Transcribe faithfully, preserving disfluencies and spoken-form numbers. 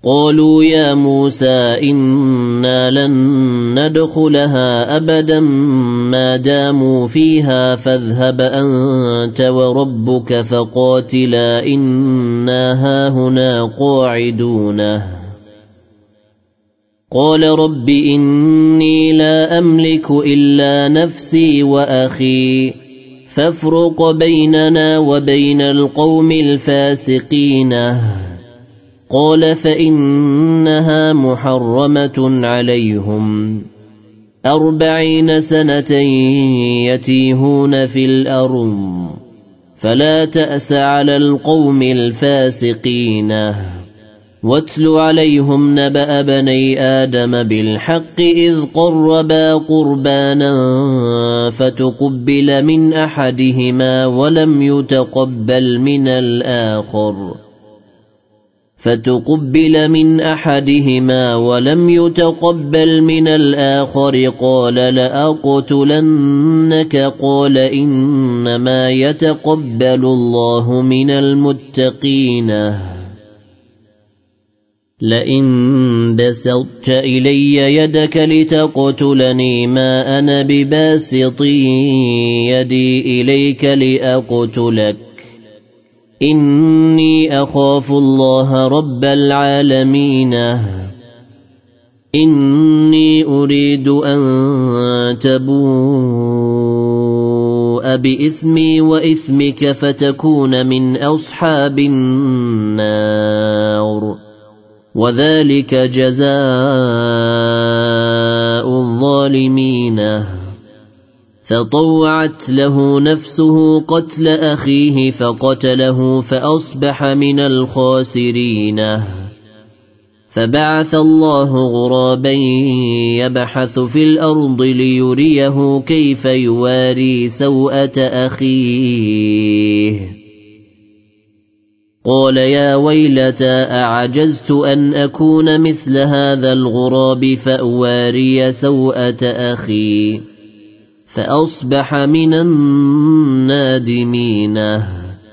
قالوا يا موسى إنا لن ندخلها أبدا ما داموا فيها فاذهب أنت وربك فقاتلا إنا هاهنا قاعدون قال رب إني لا أملك إلا نفسي وأخي فافرق بيننا وبين القوم الفاسقين قال فإنها محرمة عليهم أربعين سنة يتيهون في الأرض فلا تأس على القوم الفاسقين واتل عليهم نبأ بني آدم بالحق إذ قربا قربانا فتقبل من أحدهما ولم يتقبل من الآخر فتقبل من أحدهما ولم يتقبل من الآخر قال لأقتلنك قال إنما يتقبل الله من المتقين لئن بسطت إلي يدك لتقتلني ما أنا بباسط يدي إليك لأقتلك إني أخاف الله رب العالمين إني أريد أن تبوء بإثمي وإثمك فتكون من أصحاب النار وذلك جزاء الظالمين فطوعت له نفسه قتل أخيه فقتله فأصبح من الخاسرين فبعث الله غرابا يبحث في الأرض ليريه كيف يواري سوءة أخيه قال يا ويلتى أعجزت أن أكون مثل هذا الغراب فأواري سوءة أخي فأصبح من النادمين.